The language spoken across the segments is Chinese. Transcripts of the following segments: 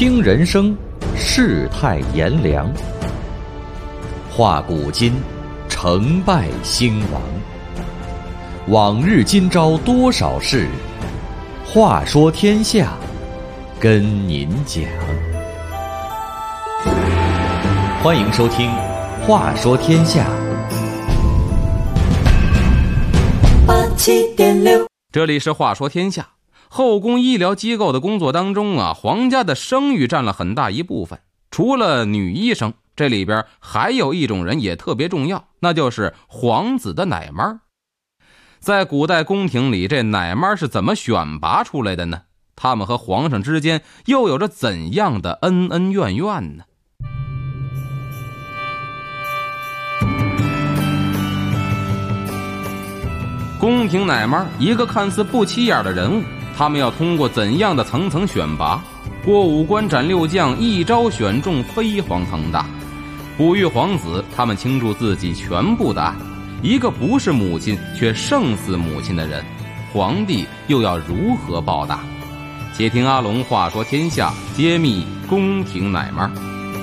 听人生，世态炎凉；话古今，成败兴亡。往日今朝多少事，话说天下，跟您讲。欢迎收听《话说天下》。 87.6，这里是话说天下。后宫医疗机构的工作当中皇家的声誉占了很大一部分。除了女医生，这里边还有一种人也特别重要，那就是皇子的奶妈。在古代宫廷里，这奶妈是怎么选拔出来的呢？他们和皇上之间又有着怎样的恩恩怨怨呢？宫廷奶妈，一个看似不起眼的人物，他们要通过怎样的层层选拔，过五关斩六将，一招选中，飞黄腾达。哺育皇子，他们倾注自己全部的爱。一个不是母亲却胜似母亲的人，皇帝又要如何报答？且听阿龙话说天下，揭秘宫廷奶妈。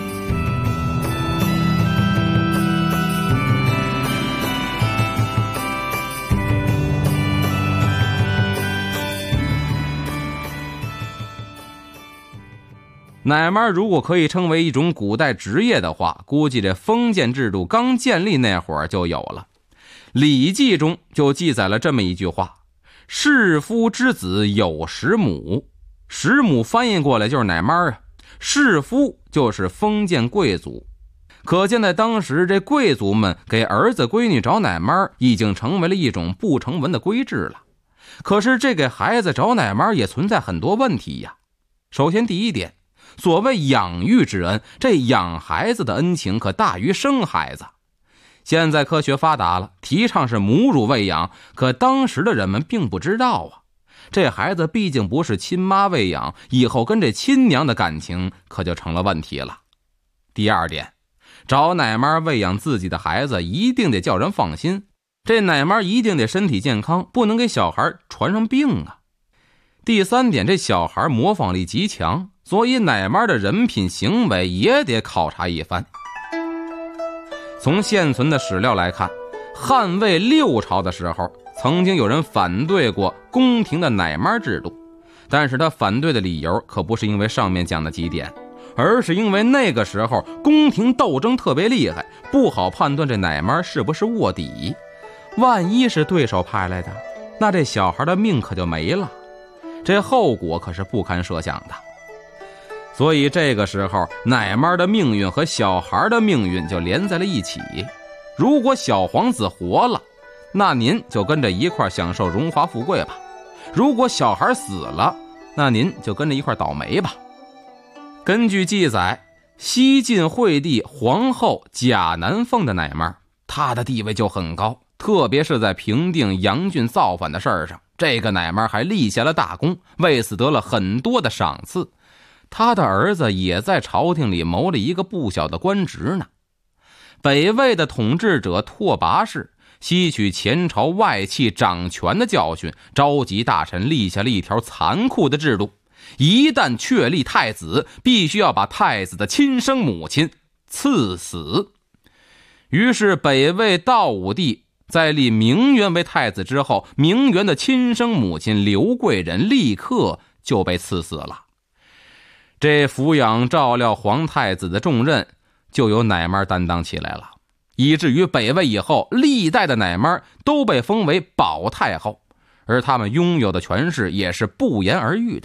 奶妈如果可以称为一种古代职业的话，估计这封建制度刚建立那会儿就有了。《礼记》中就记载了这么一句话：士夫之子有食母。食母翻译过来就是奶妈啊，士夫就是封建贵族。可见在当时，这贵族们给儿子闺女找奶妈已经成为了一种不成文的规制了。可是这给孩子找奶妈也存在很多问题呀。首先第一点，所谓养育之恩，这养孩子的恩情可大于生孩子。现在科学发达了，提倡是母乳喂养，可当时的人们并不知道这孩子毕竟不是亲妈喂养，以后跟这亲娘的感情可就成了问题了。第二点，找奶妈喂养自己的孩子一定得叫人放心，这奶妈一定得身体健康，不能给小孩传上病啊。第三点，这小孩模仿力极强，所以奶妈的人品行为也得考察一番。从现存的史料来看，汉魏六朝的时候，曾经有人反对过宫廷的奶妈制度，但是他反对的理由可不是因为上面讲的几点，而是因为那个时候宫廷斗争特别厉害，不好判断这奶妈是不是卧底，万一是对手派来的，那这小孩的命可就没了，这后果可是不堪设想的。所以这个时候，奶妈的命运和小孩的命运就连在了一起。如果小皇子活了，那您就跟着一块享受荣华富贵吧；如果小孩死了，那您就跟着一块倒霉吧。根据记载，西晋惠帝皇后贾南凤的奶妈，她的地位就很高，特别是在平定杨俊造反的事儿上，这个奶妈还立下了大功，为此得了很多的赏赐。他的儿子也在朝廷里谋了一个不小的官职呢。北魏的统治者拓跋氏吸取前朝外戚掌权的教训，召集大臣立下了一条残酷的制度：一旦确立太子，必须要把太子的亲生母亲赐死。于是北魏道武帝在立明元为太子之后，明元的亲生母亲刘贵人立刻就被赐死了。这抚养照料皇太子的重任就由奶妈担当起来了，以至于北魏以后历代的奶妈都被封为保太后，而他们拥有的权势也是不言而喻的。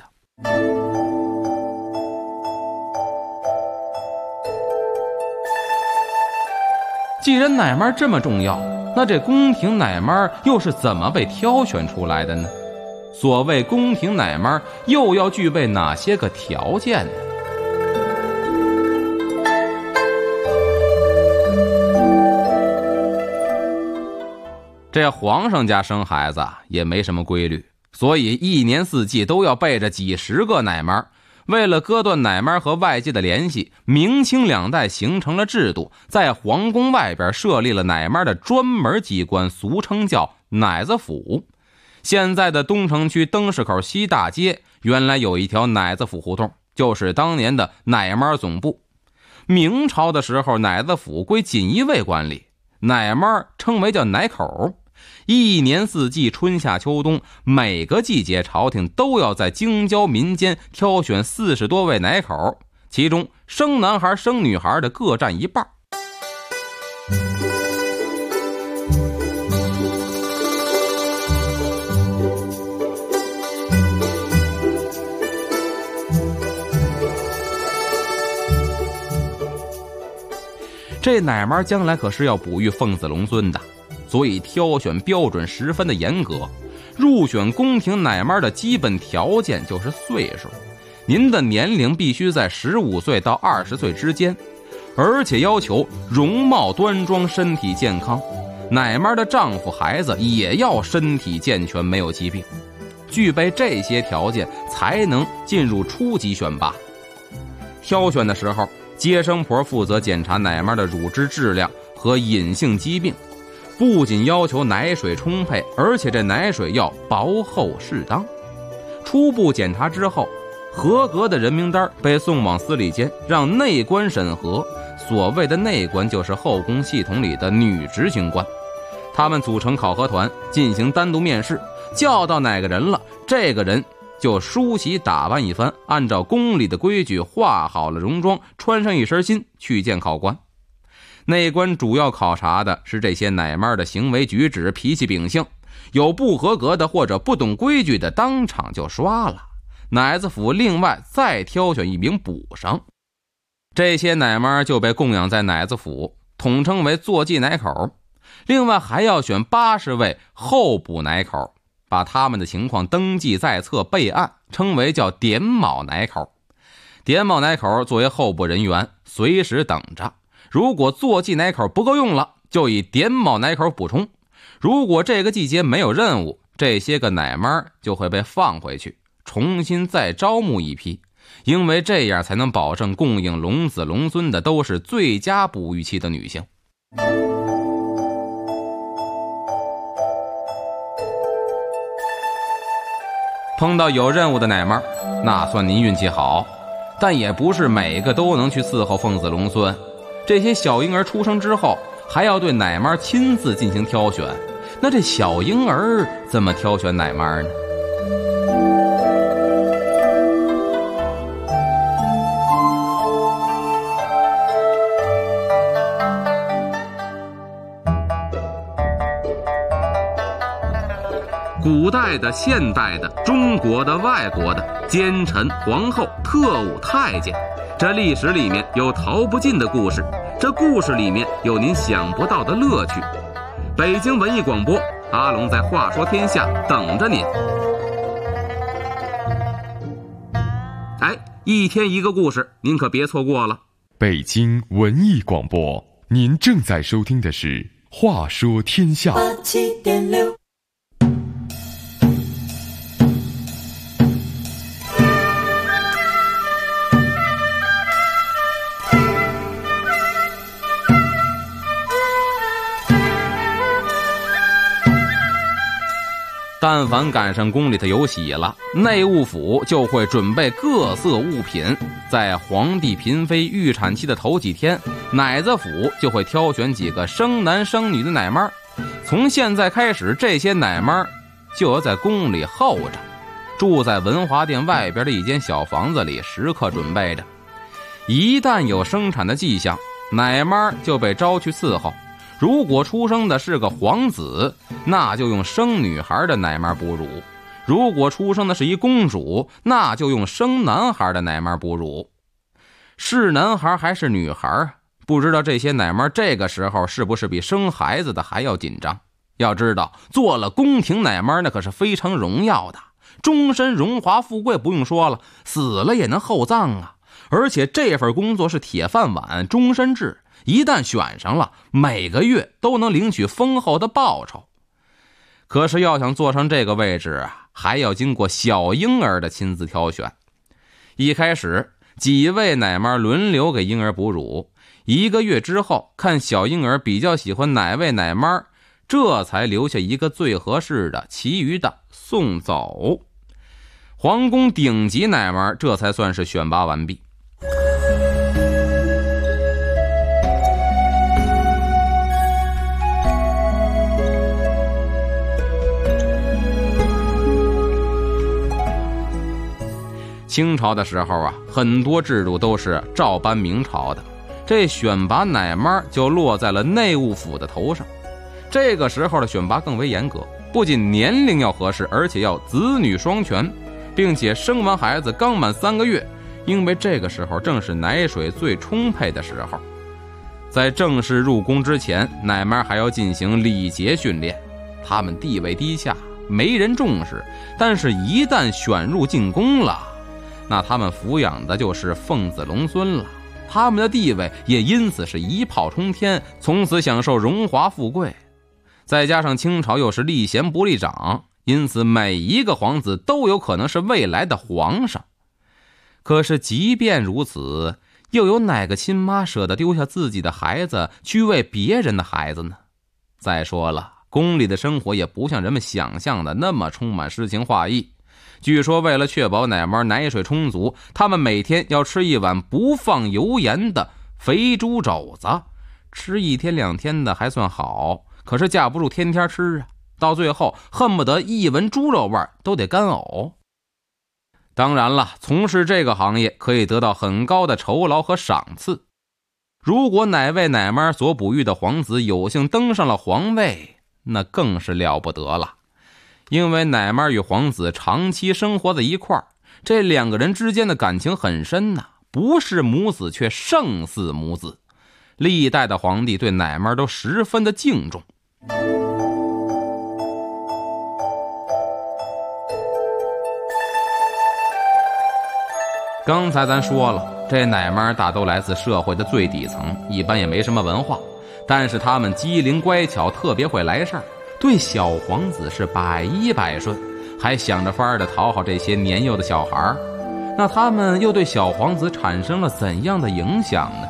既然奶妈这么重要，那这宫廷奶妈又是怎么被挑选出来的呢？所谓宫廷奶妈又要具备哪些个条件呢？这皇上家生孩子也没什么规律，所以一年四季都要备着几十个奶妈。为了割断奶妈和外界的联系，明清两代形成了制度，在皇宫外边设立了奶妈的专门机关，俗称叫奶子府。现在的东城区灯市口西大街原来有一条奶子府胡同， 就是当年的奶妈总部。明朝的时候，奶子府归锦衣卫管理，奶妈称为叫奶口。一年四季，春夏秋冬，每个季节朝廷都要在京郊民间挑选40多位奶口，其中生男孩生女孩的各占一半。这奶妈将来可是要哺育凤子龙孙的，所以挑选标准十分的严格。入选宫廷奶妈的基本条件就是岁数，您的年龄必须在15岁到20岁之间，而且要求容貌端庄，身体健康。奶妈的丈夫孩子也要身体健全，没有疾病。具备这些条件才能进入初级选拔。挑选的时候，接生婆负责检查奶妈的乳汁质量和隐性疾病，不仅要求奶水充沛，而且这奶水要薄厚适当。初步检查之后，合格的人名单被送往司礼监，让内官审核。所谓的内官就是后宫系统里的女执行官，他们组成考核团进行单独面试，叫到哪个人了，这个人就梳洗打扮一番，按照宫里的规矩化好了戎装，穿上一身新去见考官。内官主要考察的是这些奶妈的行为举止、脾气秉性，有不合格的或者不懂规矩的，当场就刷了。奶子府另外再挑选一名补上，这些奶妈就被供养在奶子府，统称为坐骑奶口。另外还要选80位候补奶口，把他们的情况登记在册备案，称为叫点卯奶口。点卯奶口作为候补人员，随时等着。如果坐骑奶口不够用了，就以点卯奶口补充。如果这个季节没有任务，这些个奶妈就会被放回去，重新再招募一批，因为这样才能保证供应龙子龙孙的都是最佳哺育期的女性。碰到有任务的奶妈，那算您运气好，但也不是每个都能去伺候凤子龙孙。这些小婴儿出生之后，还要对奶妈亲自进行挑选，那这小婴儿怎么挑选奶妈呢？古代的、现代的、中国的、外国的，奸臣、皇后、特务、太监，这历史里面有逃不尽的故事，这故事里面有您想不到的乐趣。北京文艺广播，阿龙在话说天下等着您。一天一个故事，您可别错过了。 北京文艺广播，您正在收听的是话说天下。87.6 但凡赶上宫里头有喜了，内务府就会准备各色物品。在皇帝嫔妃预产期的头几天，奶子府就会挑选几个生男生女的奶妈。从现在开始，这些奶妈就要在宫里候着，住在文华殿外边的一间小房子里，时刻准备着。一旦有生产的迹象，奶妈就被招去伺候。如果出生的是个皇子，那就用生女孩的奶妈哺乳；如果出生的是一公主，那就用生男孩的奶妈哺乳。是男孩还是女孩，不知道这些奶妈这个时候是不是比生孩子的还要紧张。要知道，做了宫廷奶妈那可是非常荣耀的，终身荣华富贵不用说了，死了也能厚葬啊。而且这份工作是铁饭碗，终身制，一旦选上了，每个月都能领取丰厚的报酬。可是要想坐上这个位置啊，还要经过小婴儿的亲自挑选。一开始几位奶妈轮流给婴儿哺乳，1个月之后，看小婴儿比较喜欢哪位奶妈，这才留下一个最合适的，其余的送走。 皇宫顶级奶妈这才算是选拔完毕。清朝的时候啊，很多制度都是照搬明朝的，这选拔奶妈就落在了内务府的头上。这个时候的选拔更为严格，不仅年龄要合适，而且要子女双全，并且生完孩子刚满3个月，因为这个时候正是奶水最充沛的时候。在正式入宫之前，奶妈还要进行礼节训练，他们地位低下，没人重视，但是一旦选入进宫了，那他们抚养的就是凤子龙孙了，他们的地位也因此是一炮冲天，从此享受荣华富贵。再加上清朝又是立贤不立长，因此每一个皇子都有可能是未来的皇上。可是即便如此，又有哪个亲妈舍得丢下自己的孩子去为别人的孩子呢？再说了，宫里的生活也不像人们想象的那么充满诗情画意。据说为了确保奶妈奶水充足，他们每天要吃一碗不放油盐的肥猪肘子，吃1天2天的还算好，可是架不住天天吃啊，到最后恨不得一闻猪肉味都得干呕。当然了，从事这个行业可以得到很高的酬劳和赏赐。如果哪位奶妈所哺育的皇子有幸登上了皇位，那更是了不得了。因为奶妈与皇子长期生活在一块儿，这2个人之间的感情很深呐，不是母子却胜似母子。历代的皇帝对奶妈都十分的敬重。刚才咱说了，这奶妈大都来自社会的最底层，一般也没什么文化，但是他们机灵乖巧，特别会来事儿，对小皇子是百依百顺，还想着法儿的讨好这些年幼的小孩。那他们又对小皇子产生了怎样的影响呢？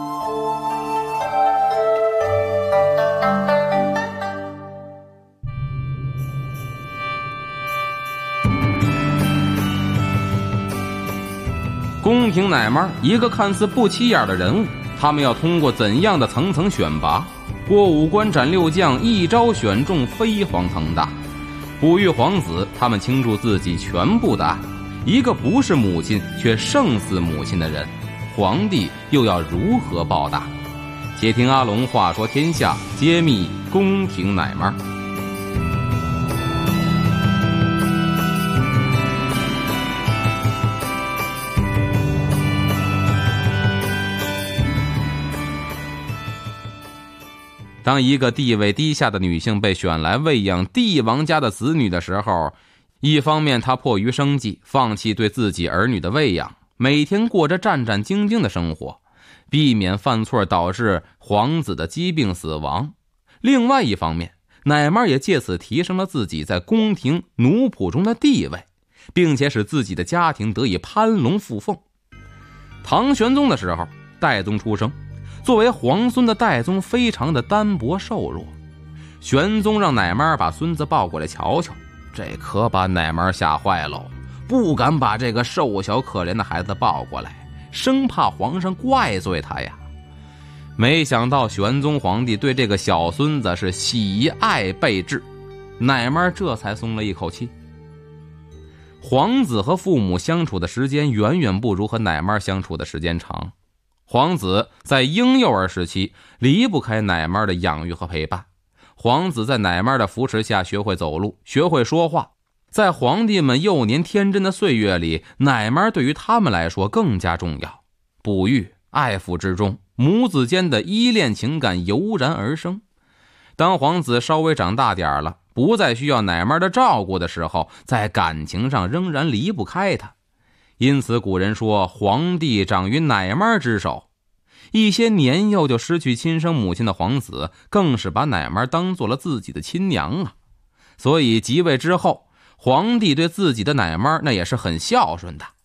宫廷奶妈，一个看似不起眼的人物，他们要通过怎样的层层选拔，过5关斩6将，一招选中，飞黄腾达。哺育皇子，他们倾注自己全部的爱。一个不是母亲却胜似母亲的人，皇帝又要如何报答？且听阿龙话说天下，揭秘宫廷奶妈。当一个地位低下的女性被选来喂养帝王家的子女的时候，一方面她迫于生计，放弃对自己儿女的喂养，每天过着战战兢兢的生活，避免犯错导致皇子的疾病死亡。另外一方面，奶妈也借此提升了自己在宫廷奴仆中的地位，并且使自己的家庭得以攀龙附凤。唐玄宗的时候，代宗出生，作为皇孙的代宗非常的单薄瘦弱，玄宗让奶妈把孙子抱过来瞧瞧，这可把奶妈吓坏了，不敢把这个瘦小可怜的孩子抱过来，生怕皇上怪罪他呀。没想到玄宗皇帝对这个小孙子是喜爱备至，奶妈这才松了一口气。皇子和父母相处的时间远远不如和奶妈相处的时间长。皇子在婴幼儿时期离不开奶妈的养育和陪伴，皇子在奶妈的扶持下学会走路，学会说话。在皇帝们幼年天真的岁月里，奶妈对于他们来说更加重要。哺育、爱抚之中，母子间的依恋情感油然而生。当皇子稍微长大点了，不再需要奶妈的照顾的时候，在感情上仍然离不开他。因此古人说，皇帝长于奶妈之手。一些年幼就失去亲生母亲的皇子，更是把奶妈当做了自己的亲娘啊。所以即位之后，皇帝对自己的奶妈那也是很孝顺的。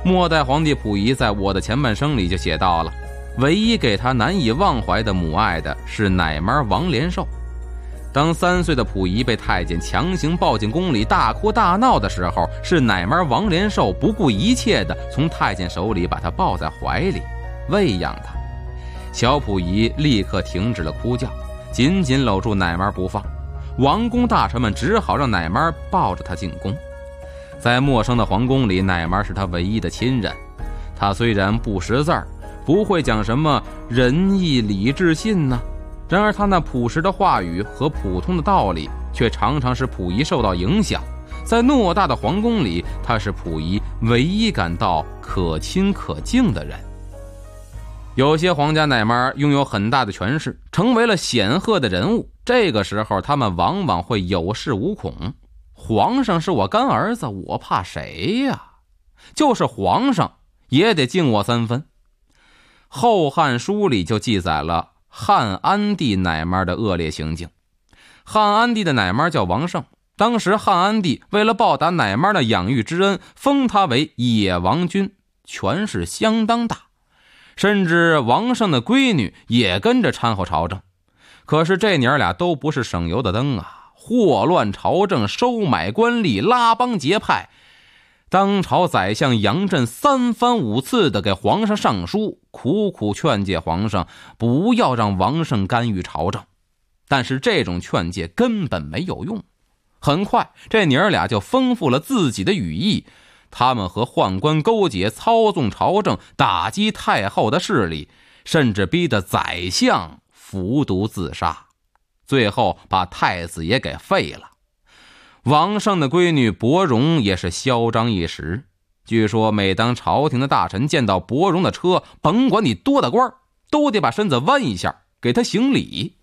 末代皇帝溥仪在我的前半生里就写到了，唯一给他难以忘怀的母爱的是奶妈王连寿。当3岁的溥仪被太监强行抱进宫里大哭大闹的时候，是奶妈王连寿不顾一切地从太监手里把他抱在怀里喂养他。小溥仪立刻停止了哭叫，紧紧搂住奶妈不放。王公大臣们只好让奶妈抱着他进宫。在陌生的皇宫里，奶妈是他唯一的亲人。他虽然不识字儿，不会讲什么仁义礼智信呢，然而他那朴实的话语和普通的道理却常常使溥仪受到影响。在偌大的皇宫里，他是溥仪唯一感到可亲可敬的人。有些皇家奶妈拥有很大的权势，成为了显赫的人物，这个时候他们往往会有恃无恐。皇上是我干儿子，我怕谁呀？就是皇上也得敬我3分。《后汉书》里就记载了汉安帝奶妈的恶劣行径。汉安帝的奶妈叫王胜，当时汉安帝为了报答奶妈的养育之恩，封他为野王君，权势相当大，甚至王胜的闺女也跟着掺和朝政。可是这娘俩都不是省油的灯啊，祸乱朝政，收买官吏，拉帮结派。当朝宰相杨震3番5次的给皇上上书，苦苦劝诫皇上不要让王胜干预朝政，但是这种劝诫根本没有用。很快这娘俩就丰富了自己的羽翼，他们和宦官勾结，操纵朝政，打击太后的势力，甚至逼得宰相服毒自杀，最后把太子也给废了。王胜的闺女伯荣也是嚣张一时，据说每当朝廷的大臣见到伯荣的车，甭管你多大官，都得把身子弯一下给他行礼。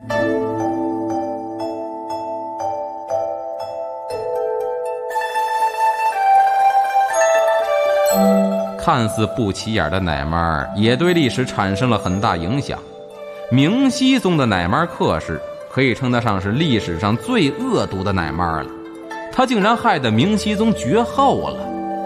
看似不起眼的奶妈也对历史产生了很大影响。明熹宗的奶妈克氏可以称得上是历史上最恶毒的奶妈了，她竟然害得明熹宗绝后了。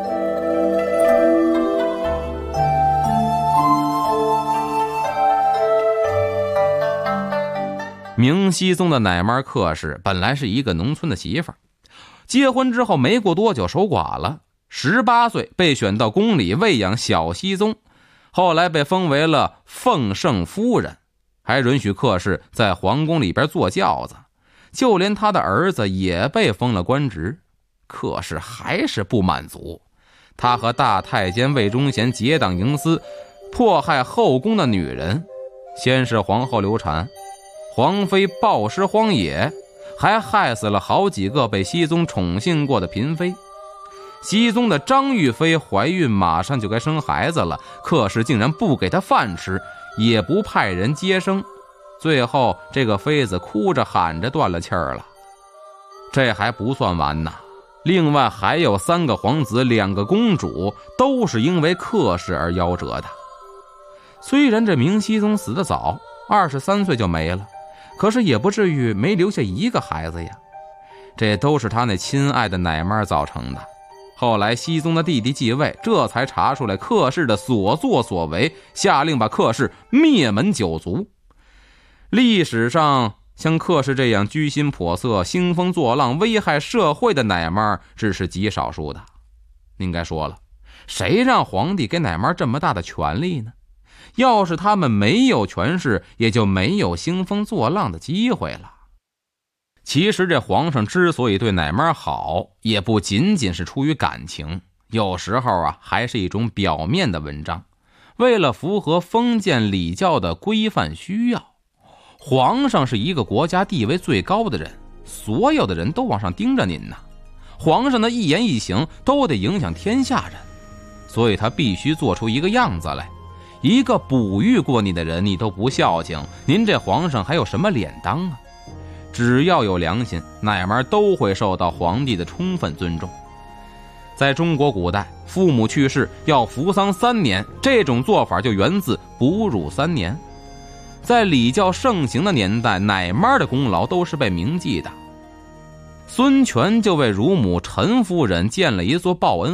明熹宗的奶妈克氏本来是一个农村的媳妇儿，结婚之后没过多久守寡了，18岁被选到宫里喂养小熹宗，后来被封为了奉圣夫人，还允许克氏在皇宫里边坐轿子，就连他的儿子也被封了官职。克氏还是不满足，他和大太监魏忠贤结党营私，迫害后宫的女人，先是皇后流产，皇妃暴尸荒野，还害死了好几个被熹宗宠幸过的嫔妃。熹宗的张玉妃怀孕马上就该生孩子了，克氏竟然不给她饭吃，也不派人接生，最后这个妃子哭着喊着断了气儿了。这还不算完呢，另外还有3个皇子2个公主都是因为克氏而夭折的。虽然这明熹宗死得早，23岁就没了，可是也不至于没留下一个孩子呀，这都是他那亲爱的奶妈造成的。后来熹宗的弟弟继位，这才查出来克氏的所作所为，下令把克氏灭门9族。历史上像克氏这样居心叵测、兴风作浪、危害社会的奶妈只是极少数的。应该说了，谁让皇帝给奶妈这么大的权力呢？要是他们没有权势，也就没有兴风作浪的机会了。其实这皇上之所以对奶妈好，也不仅仅是出于感情，有时候还是一种表面的文章，为了符合封建礼教的规范需要。皇上是一个国家地位最高的人，所有的人都往上盯着您呢，皇上的一言一行都得影响天下人，所以他必须做出一个样子来。一个哺育过你的人你都不孝敬，您这皇上还有什么脸当啊？只要有良心，奶妈都会受到皇帝的充分尊重。在中国古代，父母去世要服丧3年，这种做法就源自哺乳3年。在礼教盛行的年代，奶妈的功劳都是被铭记的。孙权就为乳母陈夫人建了一座报恩寺，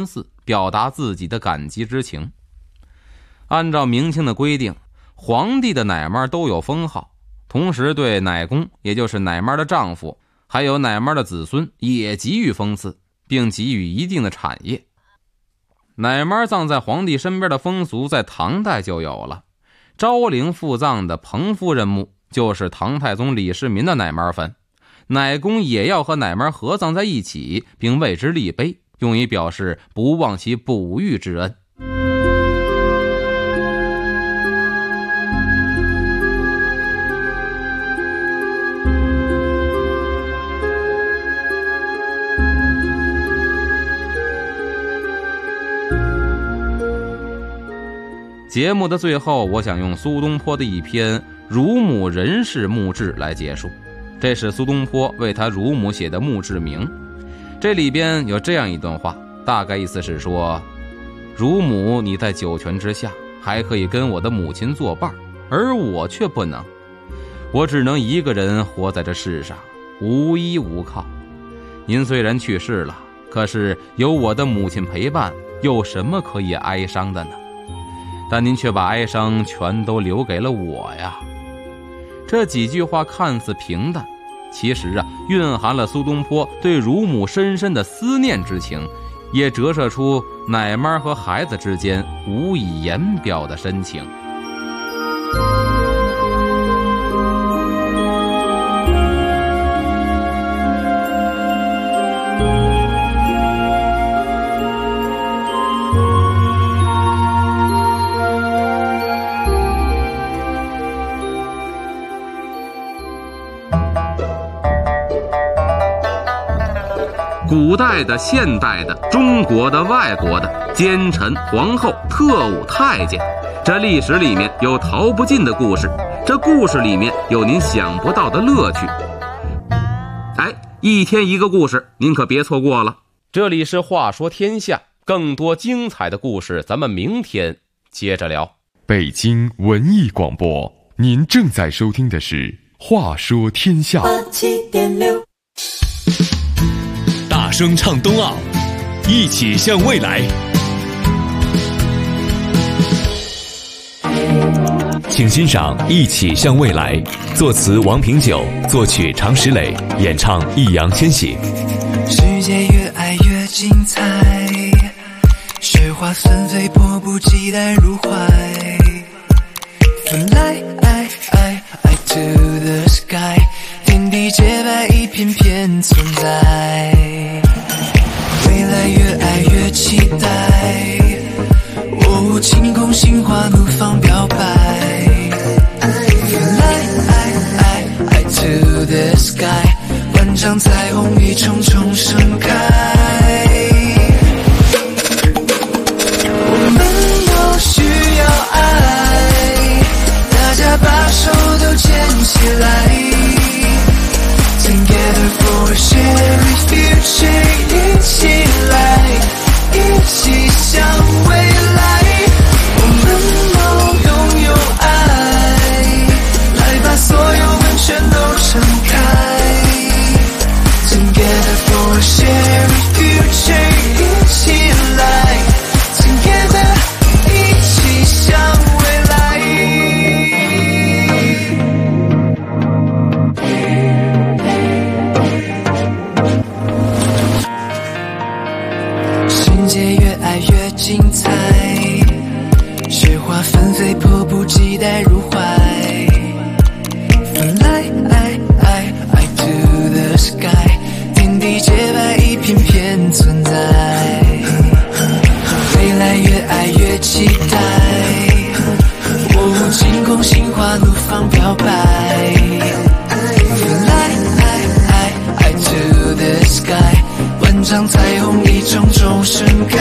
表达自己的感激之情。按照明清的规定，皇帝的奶妈都有封号，同时对奶公，也就是奶妈的丈夫，还有奶妈的子孙也给予封赐，并给予一定的产业。奶妈葬在皇帝身边的风俗在唐代就有了，昭陵复葬的彭夫人墓就是唐太宗李世民的奶妈坟，奶公也要和奶妈合葬在一起，并为之立碑，用以表示不忘其哺育之恩。节目的最后，我想用苏东坡的一篇《乳母人氏墓志》来结束。这是苏东坡为他乳母写的墓志铭。这里边有这样一段话，大概意思是说，乳母你在九泉之下，还可以跟我的母亲作伴，而我却不能。我只能一个人活在这世上，无依无靠。您虽然去世了，可是有我的母亲陪伴，有什么可以哀伤的呢？但您却把哀伤全都留给了我呀。这几句话看似平淡，其实蕴含了苏东坡对乳母深深的思念之情，也折射出奶妈和孩子之间无以言表的深情。古代的、现代的、中国的、外国的，奸臣、皇后、特务、太监，这历史里面有逃不尽的故事，这故事里面有您想不到的乐趣。一天一个故事，您可别错过了。这里是话说天下，更多精彩的故事咱们明天接着聊。 北京文艺广播，您正在收听的是话说天下。 87.6 大声唱冬奥，一起向未来。请欣赏《一起向未来》，作词王平久，作曲常石磊，演唱易烊千玺。 世界越爱越精彩，雪花纷飞，迫不及待入怀。Fly to the sky， 天地洁白，一片片存在。未来越爱越期待，晴空心花怒放表白。Fly to the sky， 万丈彩虹一重重盛开。我们都需要爱，大家把手都牵起来。Together for a shared future， 一起来，一起向未来。我们都拥有爱，来把所有门全都撑开。Together for a shared future， 一起来 Together， 一起向未来。世界越爱越精彩，雪花纷飞，迫不及待入怀。Fly to the sky， 天地洁白，一片片存在。未来越爱越期待，晴空心花怒放表白。Fly to the sky， 万丈彩虹一重重盛开。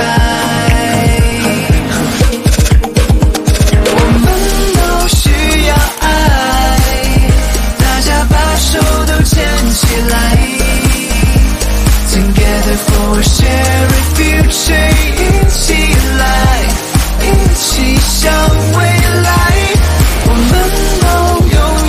我们都需要爱，大家把手都牵起来。Together for a shared future， 一起来，一起向未来。我们都拥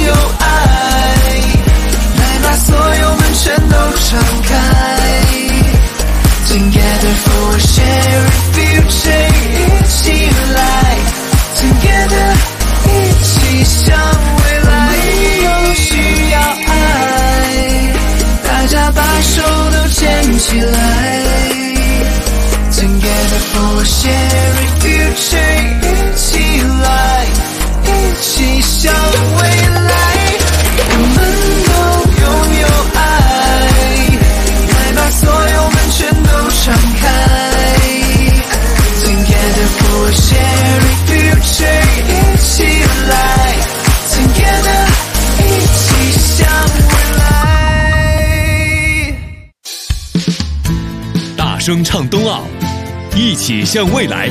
for sharing future， 一起来，一起向未来，我们都拥有爱，来把所有门全都敞开。Together for sharing future， 一起来 ，Together 一起向未来。 大声唱冬奥，一起向未来。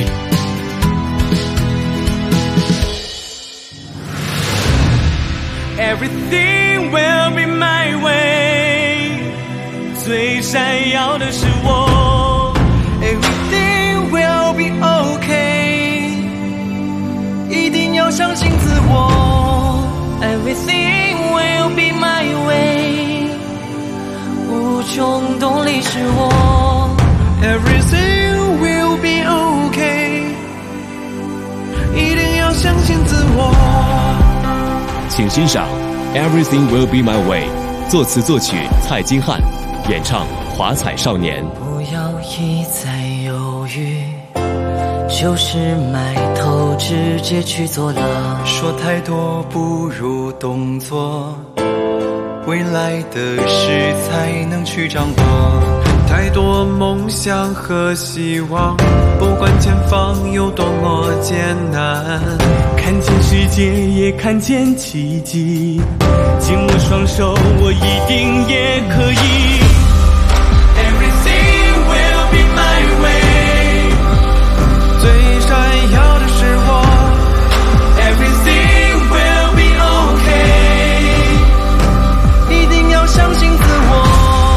Everything will be my way， 最闪耀的是我。Everything will be okay， 一定要相信自我。Everything will be my way， 无穷动力是我。Everything will be okay， 一定要相信自我。 请欣赏 Everything Will Be My Way， 作词作曲蔡金汉，演唱华彩少年。 不要一再犹豫，就是埋头直接去做了。说太多不如动作，未来的事才能去掌握。太多梦想和希望，不管前方有多么艰难，看见世界也看见奇迹，紧握双手我一定也可以。 Everything will be my way， 最闪耀的是我。 Everything will be okay， 一定要相信自我。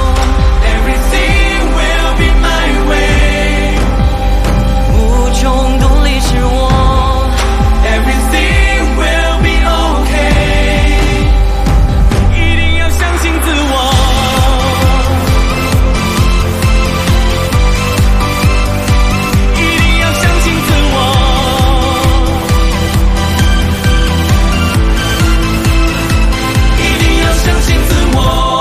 无穷动力是我 ，Everything will be okay， 一定要相信自我，一定要相信自我，一定要相信自我。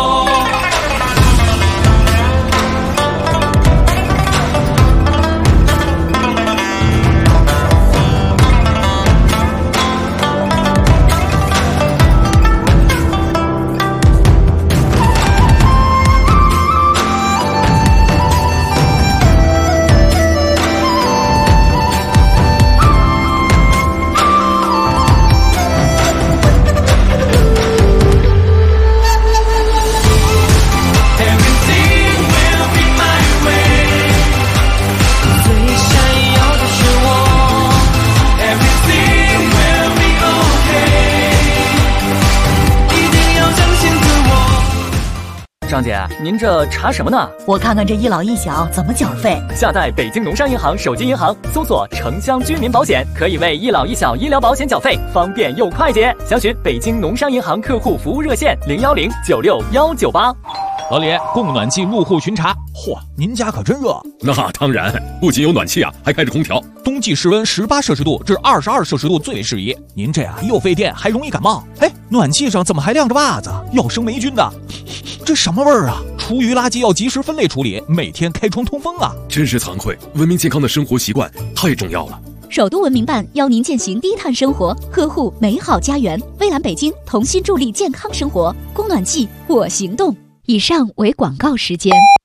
张姐，您这查什么呢？ 我看看这一老一小怎么缴费。 下载北京农商银行手机银行，搜索城乡居民保险，可以为一老一小医疗保险缴费，方便又快捷。详询北京农商银行客户服务热线010961198。 老李，供暖气入户巡查。嚯，您家可真热。 那当然，不仅有暖气啊，还开着空调。 冬季室温18摄氏度至22摄氏度最为适宜。您这又费电，还容易感冒。哎，暖气上怎么还晾着袜子？要生霉菌的。这什么味儿啊？厨余垃圾要及时分类处理，每天开窗通风啊。 真是惭愧，文明健康的生活习惯太重要了。 首都文明办邀您践行低碳生活，呵护美好家园。蔚蓝北京同心助力健康生活，供暖季我行动。以上为广告时间。